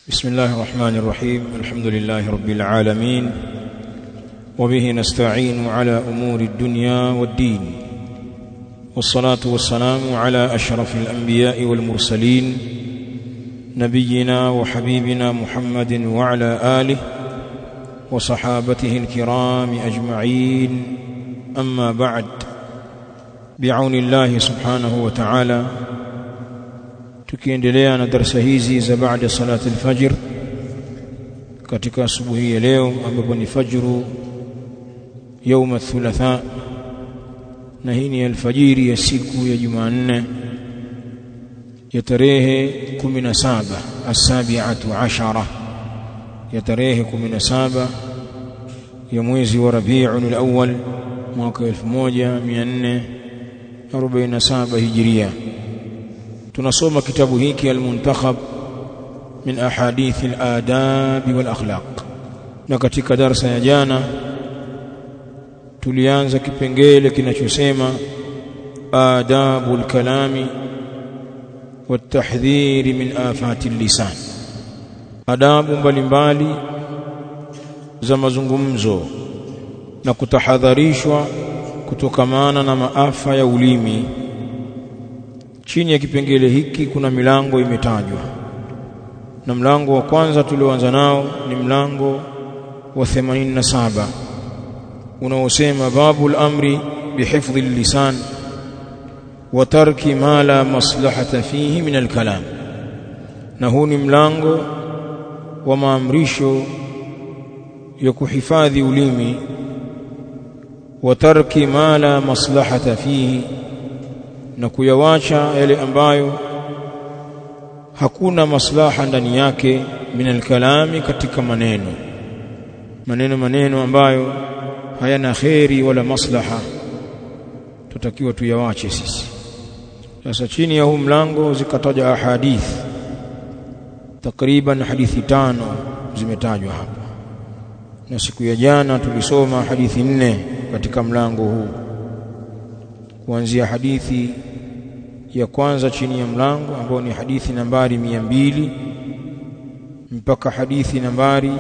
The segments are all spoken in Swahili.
بسم الله الرحمن الرحيم. الحمد لله رب العالمين، وبه نستعين على أمور الدنيا والدين، والصلاة والسلام على أشرف الأنبياء والمرسلين، نبينا وحبيبنا محمد وعلى آله وصحابته الكرام أجمعين. أما بعد، بعون الله سبحانه وتعالى tukiendelea na darasa hizi za baada salati al-fajr katika asubuhi ya leo, ambapo ni fajru يوم الثلاثاء, na hii ni alfajiri ya siku ya Jumanne ya tarehe 17 as-17 ya tarehe 17 ya mwezi wa Rabiul Awwal mwaka 1447 Hijria. tunasoma kitabu hiki al-Muntakhab min ahadith al-adab wal akhlaq, na katika darasa ya jana tulianza kipengele kinachosema adabul kalami wat-tahdhir min afati al-lisan, adabu mbalimbali za mazungumzo na kutahadharishwa kutokamana na maafa ya ulimi. Chini ya kipengele hiki kuna milango imetajwa, na mlango wa kwanza tulioanza nao ni mlango wa 87 unaosema babul amri bihifdhi al-lisan wa tarki ma la maslahata fihi min al-kalam, na huu ni mlango wa maamrisho ya kuhifadhi ulimi wa tarki ma la maslahata fihi, na kuyawacha yale ambayo hakuna maslaha ndani yake min al-kalami, katika maneno ambayo hayana khairi wala maslaha, tutakiwa tuyawache sisi. Sasa chini ya huu mlango zikataja ahadith, takriban hadithi 5 zimetajwa hapa, na siku ya jana tulisoma hadithi 4 katika mlango huu, kuanzia hadithi ya kwanza chini ya mlango ambao ni hadithi nambari 200 mpaka hadithi nambari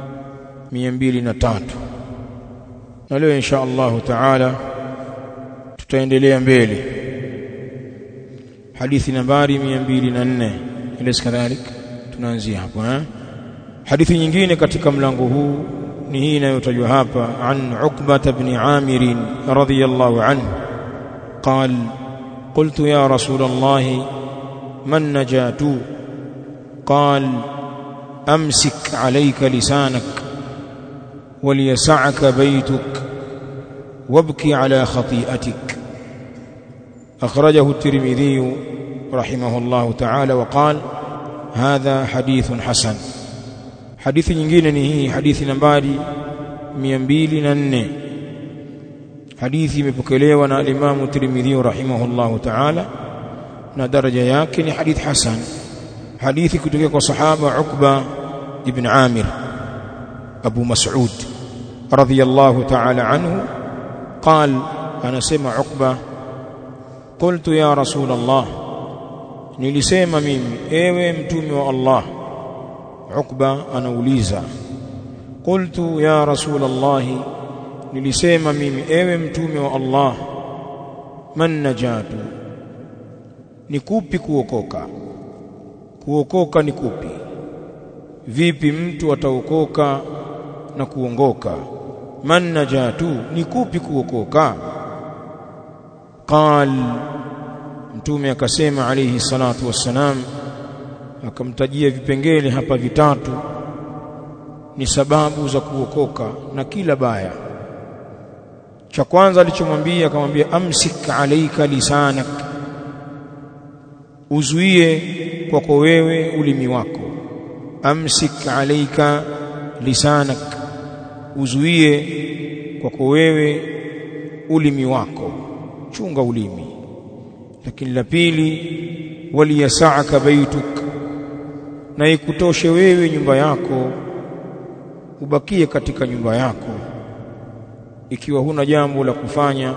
203. na leo insha Allah taala tutaendelea mbele hadithi nambari 204 ile kadhalik, tunaanzia hapo. Hadithi nyingine katika mlango huu ni hii inayotajwa hapa, an Uqbah ibn Amir radhiyallahu anhu قال قلت يا رسول الله من نجات؟ قال أمسك عليك لسانك وليسعك بيتك وابكي على خطيئتك. أخرجه الترمذي رحمه الله تعالى وقال هذا حديث حسن. حديث nyingine ni hii hadithi nambari 204. hadithi imepokelewa na Imam Tirmidhi rahimahullahu ta'ala, na daraja yake ni hadith hasan. hadithi kutoka kwa sahaba Uqba ibn Amir Abu Mas'ud radhiyallahu ta'ala anhu قال, anasema Uqba, qultu ya Rasul Allah, nilisema mimi ewe mtume wa Allah. Uqba anauliza, qultu ya Rasul Allah, nilisema mimi ewe mtume wa Allah, man najatu, ni kupi kuokoka? Kuokoka ni kupi? Vipi mtu ataokoka na kuongoka? Man najatu, ni kupi kuokoka? Qal, mtume akasema alayhi salatu wassalam, akamtajia vipengele hapa vitatu ni sababu za kuokoka na kila baya. Cha kwanza alichomwambia, akamwambia amsik alayka lisanak, uzuie kwako wewe ulimi wako. Amsik alayka lisanak, uzuie kwako wewe ulimi wako, chunga ulimi. Lakini la pili, waliyasa'aka baituk, na ikutoshe wewe nyumba yako, ubakie katika nyumba yako. Ikiwa huna jambo la kufanya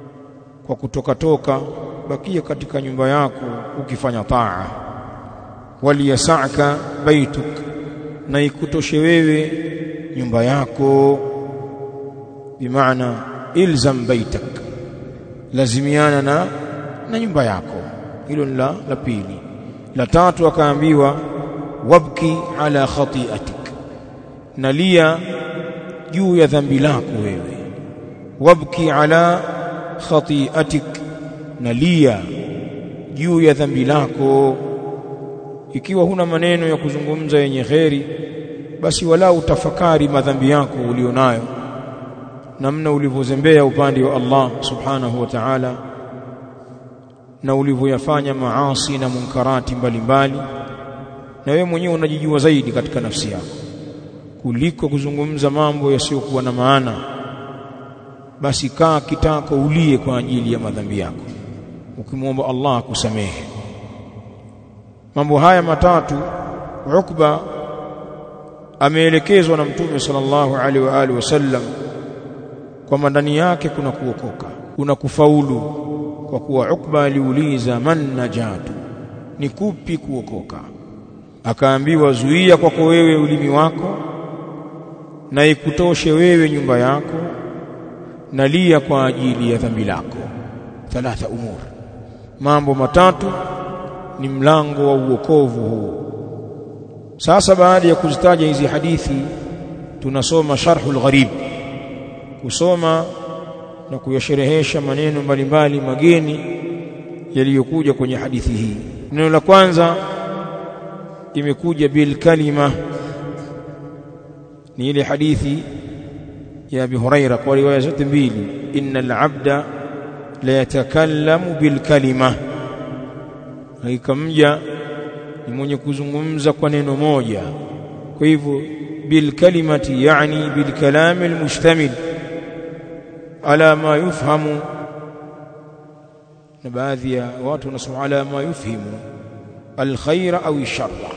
kwa kutoka bakia katika nyumba yako ukifanya taa. waliyasa'ka baituk, na ikutoshe wewe nyumba yako. Bimaana ilzam baitak, lazimiana na nyumba yako. Hilo ni la pili. La tatu akaambiwa wabki ala khati'atik, nalia juu ya dhambi lako wewe. Wabki ala khati'atik, nalia juu ya dhambi lako. Ikiwa huna maneno ya kuzungumza yenye kheri, basi wala utafakari madhambi yako ulionayo, namna ulivyozembea upande wa Allah subhanahu wa ta'ala, na ulivyoyafanya maasi na munkarati mbalimbali, na wewe mwenyewe unajijua zaidi katika nafsi yako kuliko kuzungumza mambo yasiyokuwa na maana. Basi kaa kitako ulie kwa ajili ya madhambi yako, ukimwomba Allah akusamehe. Mambo haya matatu Ukba ameelekezwa na Mtume sallallahu alaihi wa alihi wasallam kwamba ndani yake kuna kuokoka, kuna kufaulu, kwa kuwa Ukba aliuliza man najatu, ni kupi kuokoka? Akaambiwa zuia kwako wewe ulimi wako, na ikutoshe wewe nyumba yako, na lia kwa ajili ya dhambi lako. Thalatha umur, mambo matatu ni mlango wa uokovu huu. Sasa baada ya kuzitaja hizi hadithi, tunasoma sharhul gharib, kusoma na kuyasherehesha maneno mbalimbali mageni yaliyokuja kwenye hadithi hii. Neno la kwanza imekuja bil kalima, ni ile hadithi ya Abi Huraira kwa riwaya zote mbili, innal abda la yatakallamu bil kalima, hakika mja ni mwenye kuzungumza kwa neno moja. Kwa hivyo bil kalimati yani bil kalam al mushtamil ala ma yufhamu, na baadhi ya watu wanasema ala ma yufhimu al khaira au sharra.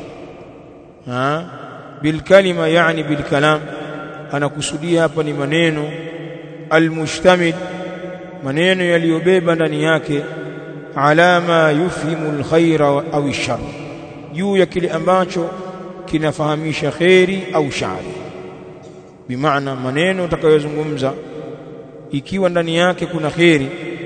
Bil kalima yani bil kalam, anakusudia hapa ni maneno al mushtamil, maneno yaliyobeba ndani yake ala ma yufhimu al khaira au sharra, juu ya kile ambacho kinafahamisha khairi au shari. Bimaana maneno utakayozungumza ikiwa ndani yake kuna khairi,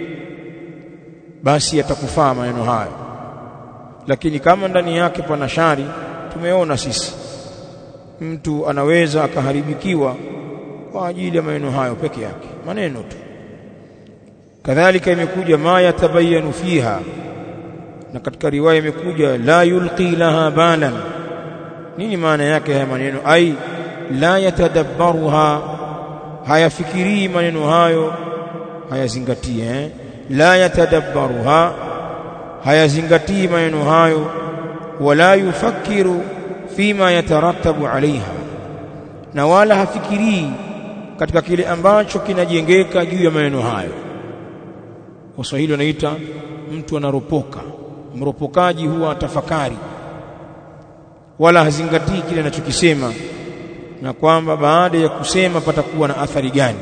basi yatakufaa maneno hayo, lakini kama ndani yake pana shari, tumeona sisi mtu anaweza akaharibikiwa kwa ajili ya maneno hayo peke yake, maneno tu. Kadhalika imekuja ma yatabayanu fiha, na katika riwaya imekuja la yulqi laha balan. Nini maana yake haya maneno? Ai la yatadabbaruha, hayafikirii maneno hayo, hayazingatie. La yatadabbaruha, hayazingatii maneno hayo. Wala yufakiru fima yatarattabu alaiha, na wala hafikirii katika kile ambacho kinajengeka juu ya maneno hayo. Waswahili wanaita mtu anaropoka. Mropokaji huwa atafakari wala hazingatii kile anachokisema, na kwamba baada ya kusema patakuwa na athari gani.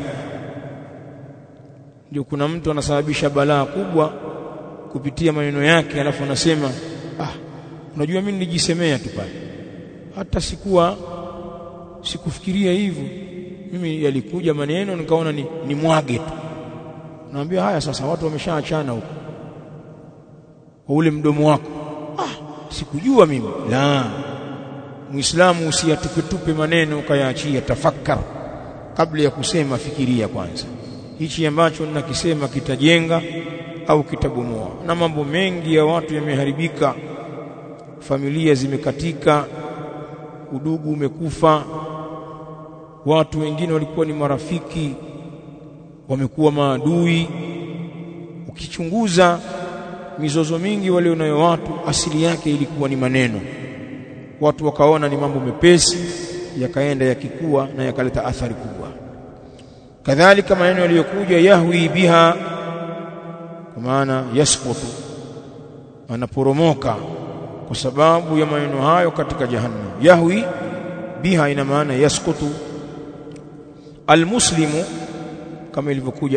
Ndio kuna mtu anasababisha balaa kubwa kupitia maneno yake, alafu anasema unajua mimi nilijisemea tu pale, hata sikufikiria hivyo, mimi yalikuja maneno nikaona ni mwage tu. Naambia haya sasa, watu wameshaachana huko kwa ule mdomo wako. Sikujua mimi. La, Muislamu usiyatupe maneno ukayaachia, tafakar kabla ya kusema, fikiria kwanza hichi ambacho ninakisema kitajenga au kitabomoa. Na mambo mengi ya watu yameharibika, familia zimekatika, udugu umekufa, watu wengine walikuwa ni marafiki wamekuwa maadui. Ukichunguza mizozo mingi walio nayo watu, asili yake ilikuwa ni maneno. Watu wakaona ni mambo mepesi, yakaenda yakikua na yakaleta athari kubwa. Kadhalika maneno yaliyokuja yahwi biha, kwa maana yasqutu, anaporomoka kwa sababu ya maneno hayo katika jahannam. Yahwi biha ina maana yasqutu. Almuslimu, kama ilivyokuja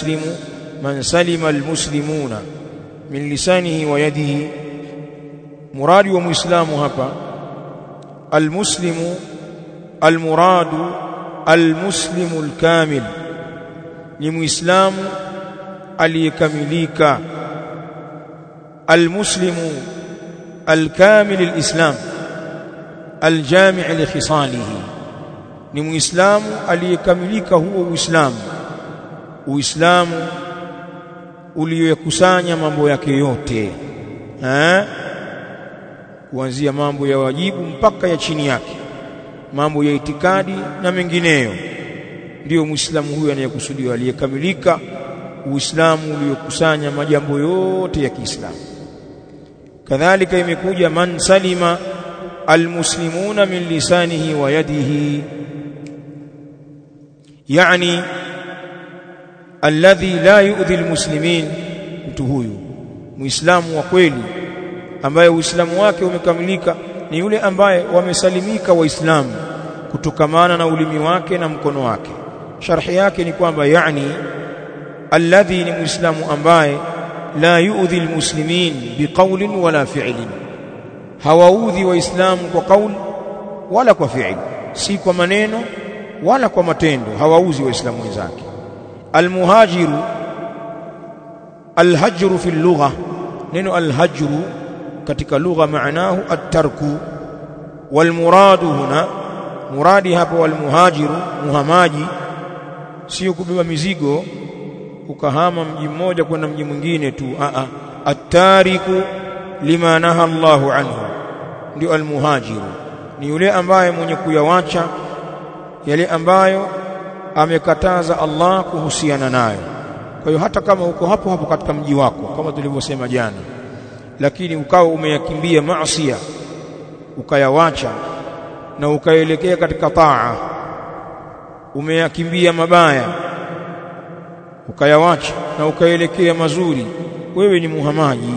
almuslimu man salima almuslimuna min lisanihi wa yadihi, muradi wa muislamu hapa almuslimu almuradu almuslimu alkamil ni muislamu aliyekamilika almuslimu alkamil alislam aljami' likhisalihi ni muislamu aliyekamilika huo uislamu uliokusanya mambo yake yote kuanzia mambo ya wajibu mpaka ya chini yake, mambo ya itikadi na mengineyo. Ndio muislamu huyo anayekusudiwa aliyekamilika, uislamu uliokusanya majambo yote ya Kiislamu. Kadhalika imekuja man salima almuslimuna min lisanihi wa yadihi, yani alladhi la yu'dhi almuslimin. Mtu huyu muislamu wa kweli ambaye uislamu wake umekamilika ni yule ambaye wamesalimika waislamu kutokamana na ulimi wake na mkono wake. Sharhi yake ni kwamba yani alladhi ni muislamu ambaye la yu'dhi almuslimin biqawlin wala fi'lin, hawaudhi waislamu kwa kauli wala kwa fi'li, si kwa maneno wala kwa matendo, hawauzi waislamu wenzake. Almuhajiru, alhajru fi lugha, neno alhajru katika lugha maanahu at-tarku, walmuradu huna, muradi hapo walmuhajiru, muhamaji sio kubeba mizigo ukahama mji mmoja kwenda mji mwingine tu, at-tariku lima naha Allahu anhu, ndio almuhajiru. Ni yule ambaye mwenye kuyawacha yale ambayo amekataza Allah kuhusiana nayo. Kwa hiyo hata kama uko hapo hapo katika mji wako kama tulivyosema jana, lakini ukawa umeyakimbia maasiya ukayawacha na ukaelekea katika taa, umeyakimbia mabaya ukayawacha na ukaelekea mazuri, wewe ni muhamaji.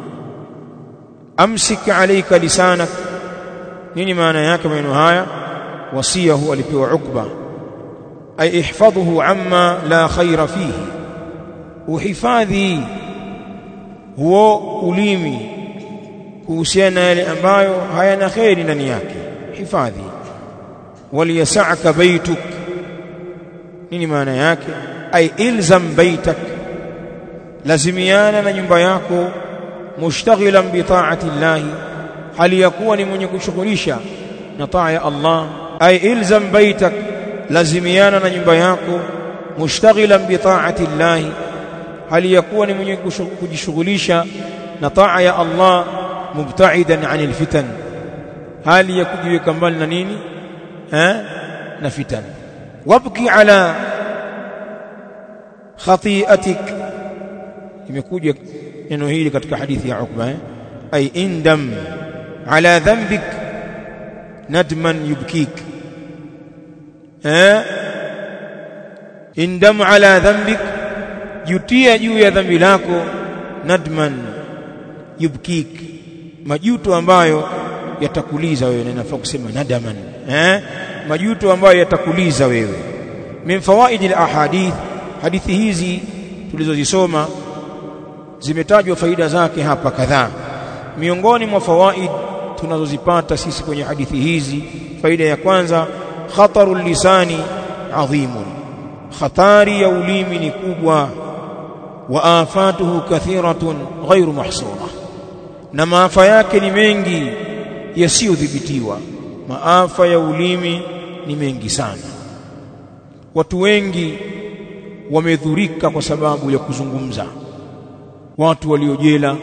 Amsik alayka lisanak, nini maana yake maneno haya? Wasia huwa alipewa Ukba, ay ihfadhuhu amma la khaira fihi, uhifadhi huo ulimi kuhusiana yale ambayo hayana khairi ndani yake, hifadhi. Waliyas'aka baituk, nini maana yake? Ay ilzam baitak, lazimiana na nyumba yako, mushtaghilan bi ta'ati llahi, hali yakuwa ni mwenye kushughulisha na taa ya Allah. Ay ilzam baitak, lazimiana na nyumba yako, mushtaghilan bi ta'ati llahi, hali yakuwa ni mwenye kujishughulisha na taa ya Allah, mubta'idan 'anil fitan, hali ya kujiweka mbali na nini? Na fitan. Wabki ala khati'atik, imekuja neno hili katika hadithi ya Ukba, ay indam ala dhanbik nadman yubkik, indam ala dhanbik, jutia juu ya dhambi lako, nadman yubkik, majuto ambayo yatakuliza wewe. Na nafaa kusema nadaman, majuto ambayo yatakuliza wewe. Min fawaid alahadith, hadithi hizi tulizozisoma zimetajwa faida zake hapa kadhaa. Miongoni mwa fawaid tunazozipata sisi kwenye hadithi hizi, faida ya kwanza, khatarul lisani adhimun, khatari ya ulimi ni kubwa, wa afatuhu kathiratun ghairu mahsura, na maafa yake ni mengi yasiyodhibitiwa. Maafa ya ulimi ni mengi sana. Watu wengi wamedhurika kwa sababu ya kuzungumza, watu waliojela,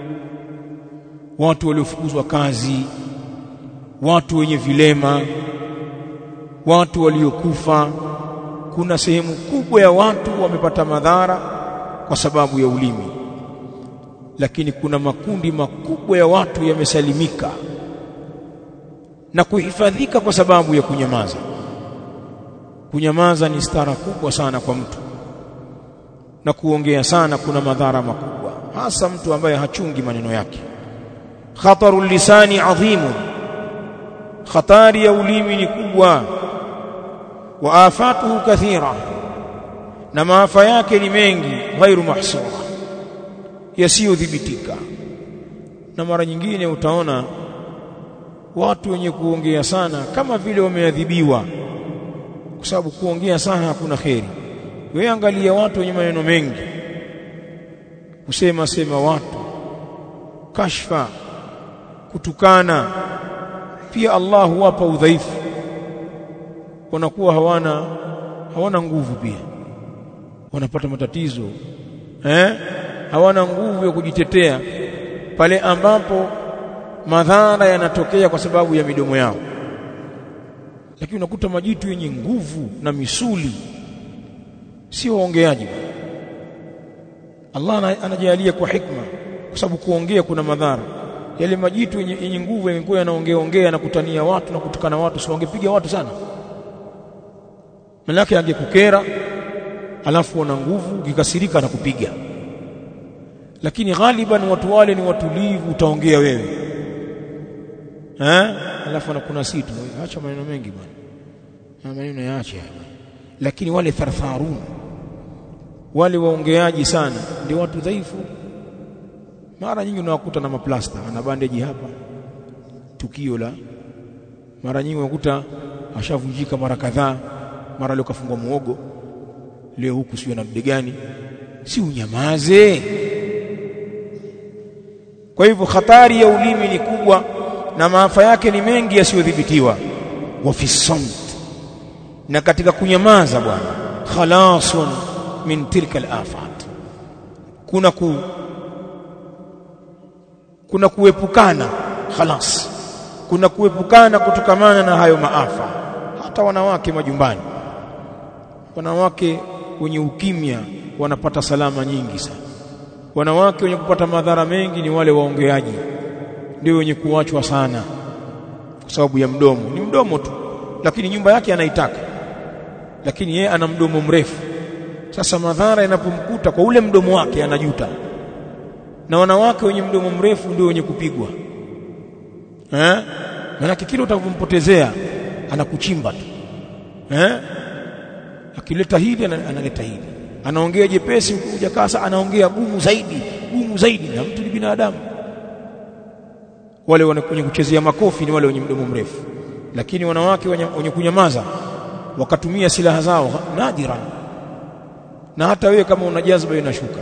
watu waliofukuzwa kazi, watu wenye vilema, watu waliokufa. Kuna sehemu kubwa ya watu wamepata madhara kwa sababu ya ulimi, lakini kuna makundi makubwa ya watu yamesalimika na kuhifadhika kwa sababu ya kunyamaza. Kunyamaza ni stara kubwa sana kwa mtu, na kuongea sana kuna madhara makubwa, hasa mtu ambaye hachungi maneno yake. Khatarul lisani adhimun, khatari ya ulimi ni kubwa, wa afatuhu kathira, na maafa yake ni mengi, ghairu mahsura, yasiyodhibitika. Na mara nyingine utaona watu wenye kuongea sana kama vile wameadhibiwa, kwa sababu kuongea sana hakuna kheri. Wewe angalia watu wenye maneno mengi, kusema watu, kashfa, kutukana, pia Allah huwapa udhaifu, wanakuwa hawana nguvu, pia wanapata matatizo, hawana nguvu ya kujitetea pale ambapo madhara yanatokea kwa sababu ya midomo yao. Lakini unakuta majitu yenye nguvu na misuli sio waongeaji. Allah anajalia kwa hikma, kwa sababu kuongea kuna madhara. Yale majitu yenye nguvu yangekuwa yanaongea na kutania watu na kutukana watu, sio wangepiga watu sana. Malaki angekukera, alafu wana nguvu, ukikasirika na kupiga. Lakini ghaliban watu wale ni watulivu, utaongea wewe. Alafu kuna situ, acha maneno mengi bwana. Maneno yaache hapa. Lakini wale thartharun, wale waongeaji sana, ndio watu dhaifu. Mara nyingi unawakuta na maplasta, ana bandage hapa, tukio la mara nyingi unakuta ashavunjika mara kadhaa, mara leo kafungwa muogo, leo huku sio na mdegani. Si unyamaze. Kwa hivyo hatari ya ulimi ni kubwa na maafa yake ni mengi yasiyodhibitiwa. Wa fi samt, na katika kunyamaza bwana, khalasun min tilka al-afat, kuna kuepukana, khalas, kuna kuepukana kutokamana na hayo maafa. Hata wanawake majumbani, wanawake wenye ukimya wanapata salama nyingi sana. Wanawake wenye kupata madhara mengi ni wale waongeaji, ndio wenye kuachwa sana kwa sababu ya mdomo. Ni mdomo tu, lakini nyumba yake anaitaka, lakini yeye ana mdomo mrefu. Sasa madhara yanapomkuta kwa ule mdomo wake anajuta. Na wanawake wenye mdomo mrefu ndio wenye kupigwa. Maana kile utakapompotezea anakuchimba tu. Akileta hili analeta hili. Anaongea jepesi, ukija kasa anaongea gumu zaidi, na mtu ni binadamu. Wale wenye kuchezea makofi ni wale wenye mdomo mrefu. Lakini wanawake wenye kunyamaza wakatumia silaha zao nadira. Na hata wewe kama una jazba inashuka.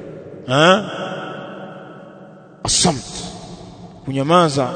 Asamt, kunyamaza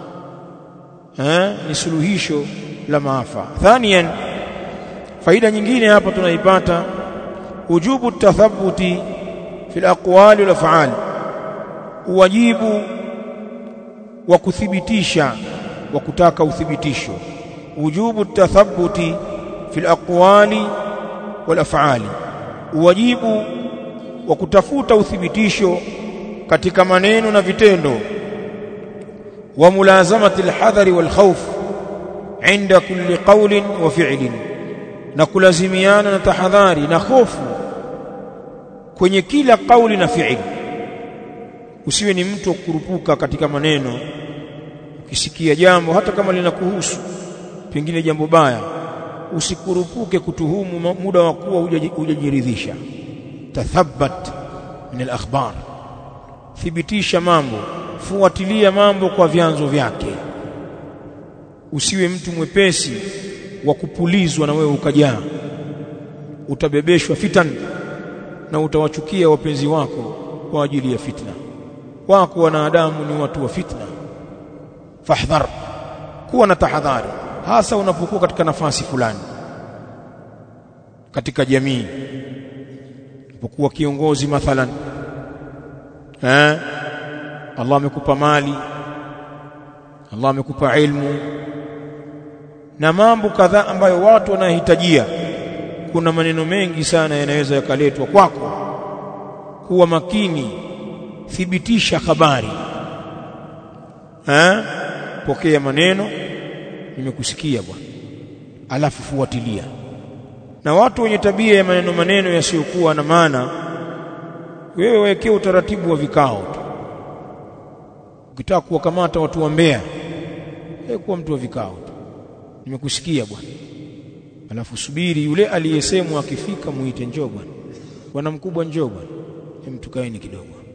ni suluhisho la maafa. Thaniyan, faida nyingine hapa tunaipata, wujubu tathabuti fil aqwali wal af'al, wajibu wa kuthibitisha, wa kutaka uthibitisho. Wujubu tathabuti fil aqwali wal af'ali, wajibu wa kutafuta uthibitisho katika maneno na vitendo. Wa mulazamati alhadhari wal khawf inda kulli qawlin wa fi'lin, na kulazimiana na tahadhari na hofu kwenye kila kauli na fi'li. Usiwe ni mtu kukurupuka katika maneno. Ukisikia jambo hata kama linakuhusu, pengine jambo baya, usikurupuke kutuhumu muda wa kuwa hujajiridhisha. Tathabbat min al-akhbar, thibitisha mambo, fuatilia mambo kwa vyanzo vyake. Usiwe mtu mwepesi wa kupulizwa na wewe ukajaa, utabebeshwa fitan na utawachukia wapenzi wako kwa ajili ya fitna. Wako wanadamu ni watu wa fitna. Fahdhar, kuwa na tahadhari, hasa unapokuwa katika nafasi fulani katika jamii. Unapokuwa kiongozi mathalan, Allah amekupa mali, Allah amekupa ilmu na mambo kadhaa ambayo watu wanahitajia. Kuna maneno mengi sana yanaweza yakaletwa kwako. Kuwa makini, thibitisha habari. Pokea maneno, nimekusikia bwana, alafu fuatilia. Na watu wenye tabia ya maneno yasiyokuwa na maana, wewe wekea utaratibu wa vikao tu. Ukitaka kuwakamata watu wa mbea, kuwa mtu wa vikao tu, nimekusikia bwana, alafu subiri yule aliyesemwa akifika, muite, njoo bwana, bwana mkubwa, njoo bwana, tukaeni kidogo.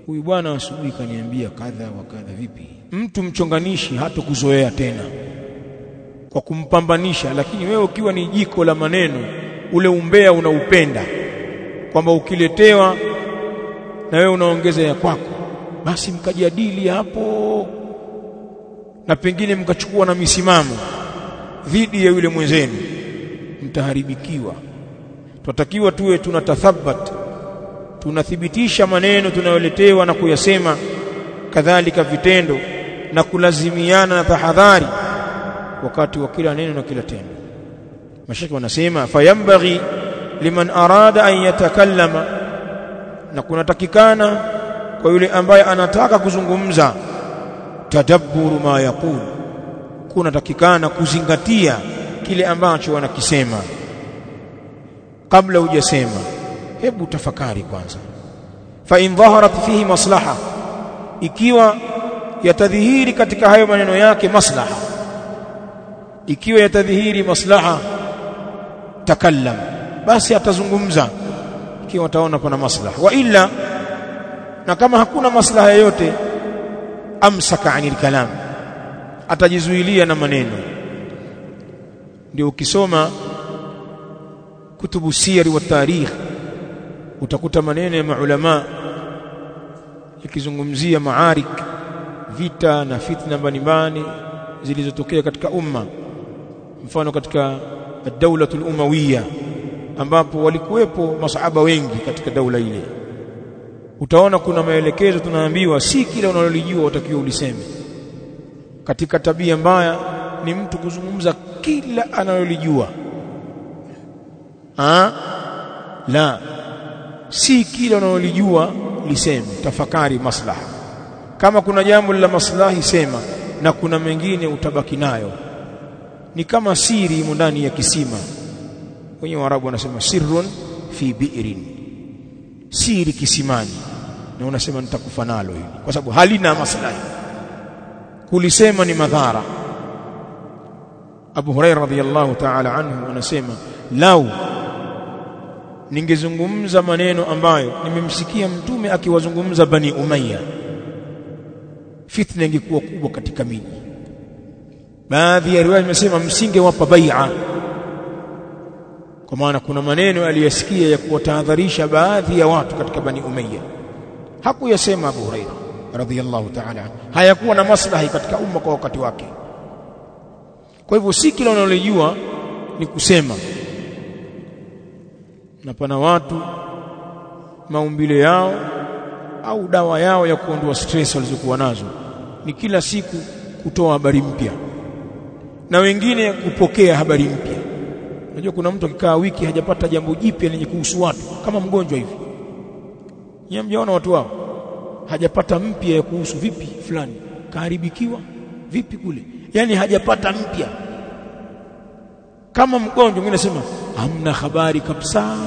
huyu bwana asubuhi kaniambia kadha wa kadha. Vipi? Mtu mchonganishi hatakuzoea tena kwa kumpambanisha, lakini wewe ukiwa ni jiko la maneno, ule umbea unaupenda, kwamba ukiletewa na wewe unaongeza ya kwako, basi mkajadili hapo na pengine mkachukua na misimamo dhidi ya yule mwenzenu, mtaharibikiwa. Tunatakiwa tuwe tunatathabat, tunathibitisha maneno tunayoletewa na kuyasema, kadhalika vitendo, na kulazimiana na tahadhari wakati wa kila neno na kila tendo. Mashaka wanasema fayambaghi liman arada an yatakallama, na kunatakikana kwa yule ambaye anataka kuzungumza, tadabburu ma yaqul, kunatakikana kuzingatia kile ambacho wanakisema. Kabla hujasema, hebu tafakari kwanza. Fa in dhaharat fihi maslaha, ikiwa yatadhihiri katika hayo maneno yake maslaha, ikiwa yatadhihiri maslaha, takallam, basi atazungumza ikiwa ataona pana maslaha. Wa illa, na kama hakuna maslaha yoyote, amsaka anil kalam, atajizuilia na maneno. Ndio ukisoma kutubu siyari wa tarikh utakuta maneno ya maulama yakizungumzia maarik, vita na fitna mbalimbali zilizotokea katika umma. Mfano katika ad-daulatul umawiyya, ambapo walikuwepo masahaba wengi katika daula ile, utaona kuna maelekezo tunaambiwa si kila unalolijua utakiwa uliseme. Katika tabia mbaya ni mtu kuzungumza kila analolijua. La, si kila unalolijua liseme, tafakari maslaha. Kama kuna jambo la maslahi sema, na kuna mengine utabaki nayo. Ni kama siri ndani ya kisima. Wenye Waarabu wanasema sirrun fi bi'rin, siri kisimani, na unasema nitakufa nalo hili kwa sababu halina maslahi. Kulisema ni madhara. Abu Hurairah radhiyallahu ta'ala anhu anasema, lau ningezungumza maneno ambayo nimemsikia mtume akiwazungumza Bani Umayya, fitna ingekuwa kubwa katika miji. Baadhi ya riwaya zimesema msingewapa bai'a, kwa maana kuna maneno aliyasikia ya kuwatahadharisha baadhi ya watu katika Bani Umayya. Hakuyasema Abu Hurairah radhiyallahu ta'ala, hayakuwa na maslahi katika umma kwa wakati wake. Kwa hivyo si kila unalojua ni kusema. Na pana watu maumbile yao au dawa yao ya kuondoa stress walizokuwa nazo ni kila siku kutoa habari mpya, na wengine kupokea habari mpya. Unajua kuna mtu akikaa wiki hajapata jambo jipya lenye kuhusu watu, kama mgonjwa hivi. Nyinyi mjaona watu wao hajapata mpya ya kuhusu vipi fulani kaharibikiwa vipi kule, yani hajapata mpya. Kama mgonjwa mwingine anasema hamna habari kabisa,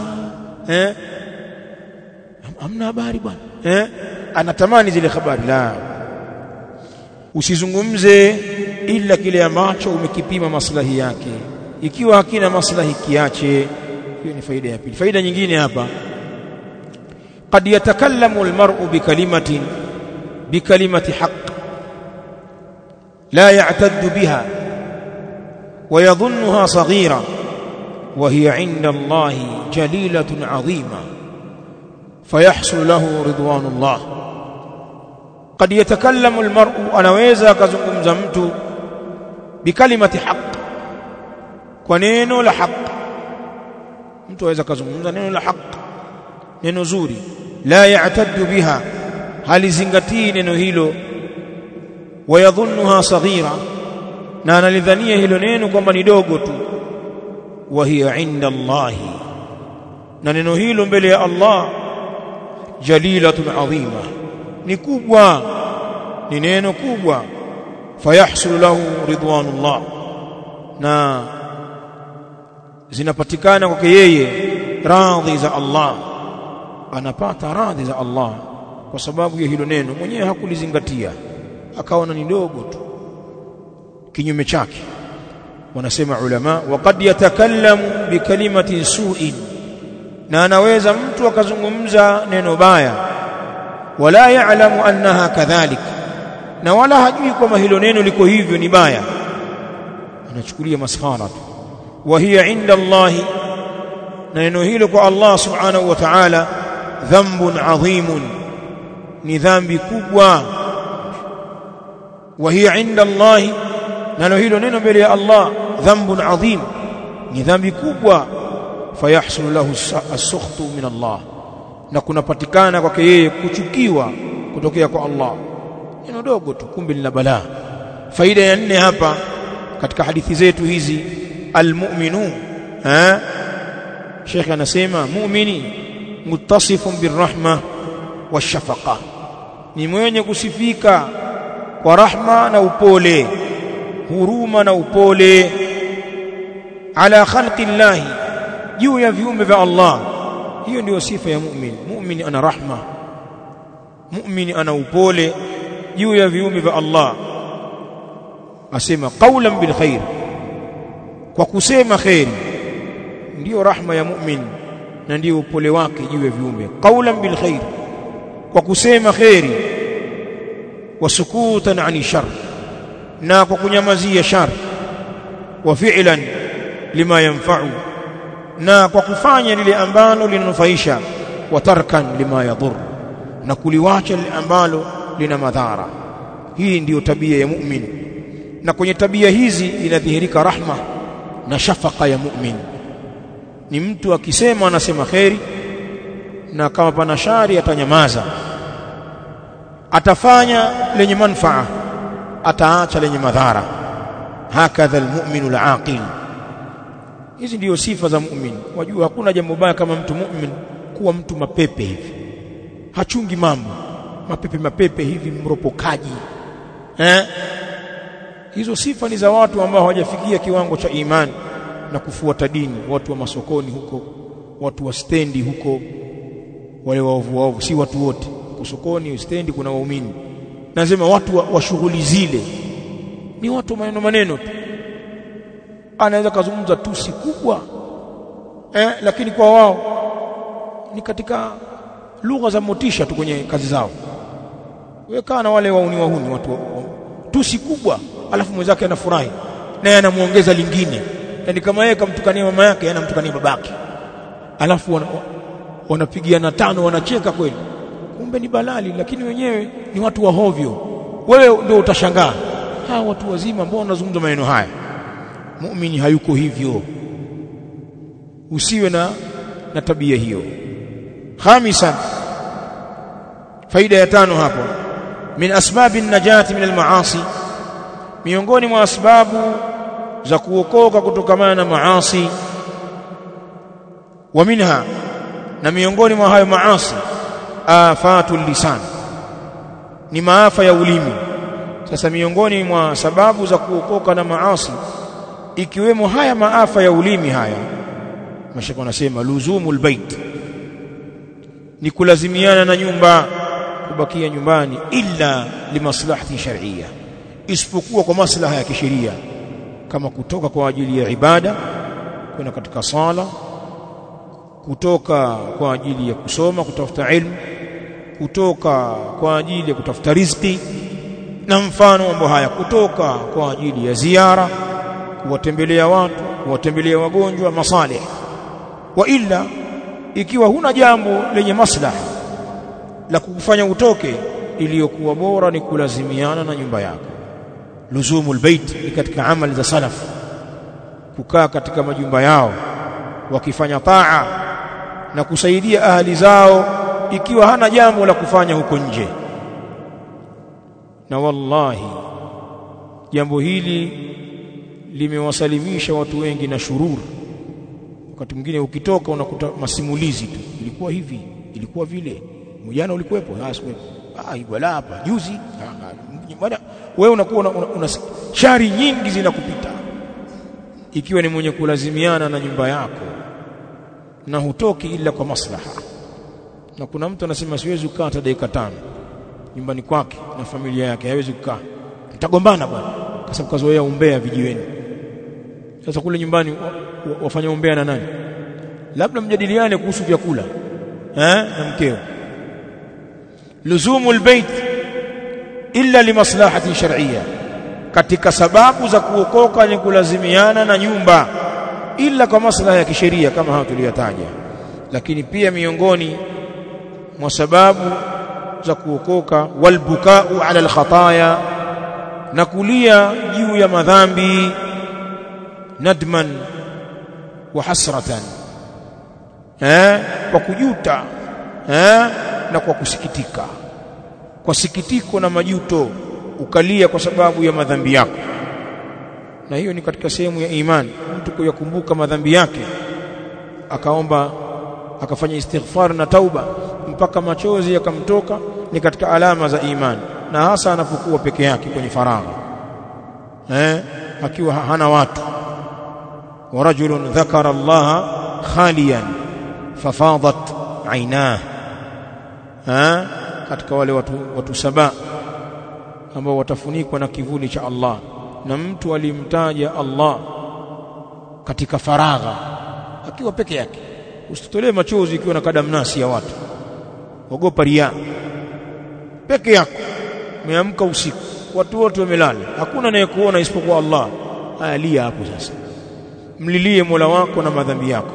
hamna habari bwana, anatamani zile habari. La, usizungumze ila kile ambacho umekipima maslahi yake. Ikiwa hakina maslahi kiache. Hiyo ni faida ya pili. Faida nyingine hapa, qad yatakallamu almar'u bikalimati haqq la ya'taddu biha wa yadhunnuha saghira wa hiya 'inda Allahi jalilatun 'azima fayahsul lahu ridwanullah. Qad yatakallamu almar'u, anaweza akazungumza mtu bikalimati haqq, kwa neno la haq. Mtu aweza kuzungumza neno la haq, neno zuri, la ya'taddu biha, halizingatii neno hilo, wayadhunnuha saghira, na analidhania hilo neno kwamba ni dogo tu, wa hiya 'inda Allahi, na neno hilo mbele ya Allah, jalilatun 'azima, ni kubwa, ni neno kubwa. Fayahsul lahu ridwanullah, na zinapatikana kwake yeye radhi za Allah, anapata radhi za Allah kwa sababu ya hilo neno. Mwenyewe hakulizingatia, akaona ni dogo tu. Kinyume chake wanasema ulama, waqad yatakallamu bikalimatin su'in, na anaweza mtu akazungumza neno baya, wala ya'lamu annaha kadhalik, na wala hajui kwamba hilo neno liko hivyo ni baya, anachukulia maskhara tu. Wa hiya inda Allah, na neno hilo kwa Allah subhanahu wa ta'ala, dhanbun adhimun, ni dhambi kubwa. Wa hiya inda Allah, neno hilo neno mbele ya Allah, dhanbun adhim, ni dhambi kubwa. Fayahsulu lahu as-sukhtu min Allah, na kunapatikana kwake yeye kuchukiwa kutokea kwa Allah. Neno dogo tu, kumbe lina balaa. Faida ya 4 hapa katika hadithi zetu hizi, almu'minu, Sheikh anasema mu'mini muttasifun birrahma washafaqa, ni mwenye kusifika kwa rahma na upole, huruma na upole, ala khalqi llahi, juu ya viumbe vya Allah. Hiyo ndio sifa ya mu'min. Mu'min ana rahma, mu'min ana upole juu ya viumbe vya Allah. Asema qawlan bil khair, kwa kusema khairi, ndio rahma ya mu'min na ndio upole wake juu ya viumbe. Qawlan bil khair, kwa kusema khairi, wa sukutan ani shar, na kwa kunyamazia shar, wa fi'lan lima yanfa'u, na kwa kufanya lile ambalo linanufaisha, wa tarkan lima yadhur, na kuliwacha lile ambalo lina madhara. Hii ndiyo tabia ya mu'min, na kwenye tabia hizi inadhihirika rahma na shafaka ya mu'min. Ni mtu akisema anasema khairi, na kama pana shari atanyamaza, atafanya lenye manfaa, ataacha lenye madhara. Hakadha almu'minu alaqil. Hizi ndio sifa za mu'min. Wajua hakuna jambo baya kama mtu mu'min kuwa mtu mapepe hivi, hachungi mambo, mapepe hivi, mropokaji. Hizo sifa ni za watu ambao hawajafikia kiwango cha imani na kufuata dini. Watu wa masokoni huko, watu wa stendi huko, wale waovu, si watu wote. Kusokoni, stendi kuna waumini. Nasema watu wa shughuli zile ni watu maneno tu. Anaweza kuzungumza tusi kubwa, lakini kwa wao ni katika lugha za motisha tu kwenye kazi zao. Wewe na wale wahuni watu tusi kubwa, alafu mwenzake anafurahi naye anamuongeza lingine. Yaani kama yeye kamtukania mama yake, anamtukania babake, alafu wanapigiana tano, wanacheka kweli, kumbe ni balali, lakini wenyewe ni watu wa hovyo. Wewe ndio utashangaa, hawa watu wazima ambao wanazungumza maneno haya. Muumini hayuko hivyo, usiwe na tabia hiyo. Khamisan, faida ya 5 hapo, min asbabi najati min almaasi, miongoni mwa sababu za kuokoka kutokana na maasi. Wa minha, na miongoni mwa hayo maasi, afatul lisan, ni maafa ya ulimi. Sasa miongoni mwa sababu za kuokoka na maasi ikiwemo haya maafa ya ulimi haya, mashaka wanasema luzumul bait, ni kulazimiana na nyumba, kubakia nyumbani, illa limaslahati shar'iyya, isipokuwa kwa maslaha ya kisheria, kama kutoka kwa ajili ya ibada, kwenda katika sala, kutoka kwa ajili ya kusoma, kutafuta ilmu, kutoka kwa ajili ya kutafuta riziki na mfano mambo haya, kutoka kwa ajili ya ziara, kuwatembelea watu, kuwatembelea wagonjwa, masalih. Wa illa, ikiwa huna jambo lenye maslaha la kukufanya utoke, iliyokuwa bora ni kulazimiana na nyumba yako. Luzumul bait ni katika amali za salaf, kukaa katika majumba yao wakifanya taa na kusaidia ahali zao ikiwa hana jambo la kufanya huko nje. Na wallahi jambo hili limewasalimisha watu wengi na shurur. Wakati mwingine ukitoka unakuta masimulizi tu, ilikuwa hivi, ilikuwa vile, mjana ulikuwepo, sikuwepo, wala hapa juzi. Wewe unakuwa una shari nyingi zinakupita, ikiwa ni mwenye kulazimiana na nyumba yako na hutoki ila kwa maslaha. Na kuna mtu anasema siwezi kukaa hata dakika 5 nyumbani kwake na familia yake, hawezi kukaa, mtagombana bwana, kwa sababu kazoea umbea vijiweni. Sasa kule nyumbani wafanya umbea na nani? Labda mjadiliane kuhusu vyakula na mkeo. luzumul bait illa limaslahatin shar'iyya, katika sababu za kuokoka ni kulazimiana na nyumba ila kwa maslaha ya kisheria kama hayo tuliyotaja. Lakini pia miongoni mwa sababu za kuokoka walbukau ala alkhataya, na kulia juu ya madhambi, nadman wa hasratan, kwa kujuta na kwa kusikitika, kwa sikitiko na majuto ukalia kwa sababu ya madhambi yako. Na hiyo ni katika sehemu ya imani, mtu kuyakumbuka madhambi yake akaomba akafanya istighfar na tauba mpaka machozi yakamtoka, ni katika alama za imani, na hasa anapokuwa peke yake kwenye faragha, akiwa hana watu. wa rajulun dhakara Allah khaliyan fafadat aynah, katika wale watu saba ambao watafunikwa na kivuli cha Allah, na mtu alimtaja Allah katika faragha akiwa peke yake. Usitolee machozi ikiwa na kadamnasi ya watu, ogopa riya. Peke yako umeamka usiku, watu wote wamelala, hakuna anayekuona isipokuwa Allah, alia hapo sasa, mlilie Mola wako na madhambi yako.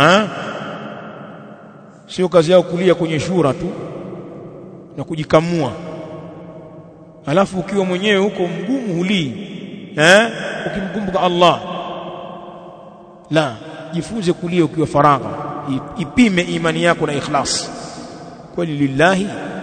Sio kazi yao kulia kwenye shura tu na kujikamua, alafu ukiwa mwenyewe huko mgumu hulii ukimkumbuka Allah. La, jifunze kulia ukiwa faragha, ipime imani yako na ikhlas, kweli lillahi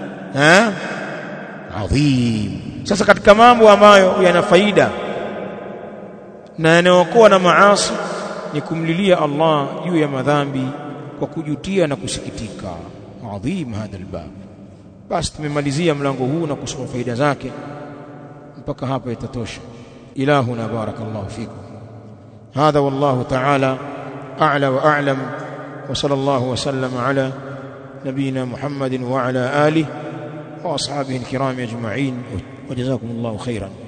adhim. Sasa katika mambo ambayo yana faida na yanaokoa na maasi ni kumlilia Allah juu ya madhambi kwa kujutia na kusikitika. Adhim hadha albab. Basi tumemalizia mlango huu na kusoma faida zake, mpaka hapa itatosha. Ilahuna barakallahu fikum. Hadha wallahu ta'ala a'la wa a'lam, wa sallallahu wa sallama ala nabina Muhammadin wa ala alihi wa ashabihi alkiram ajma'in, wa jazakumullahu khairan.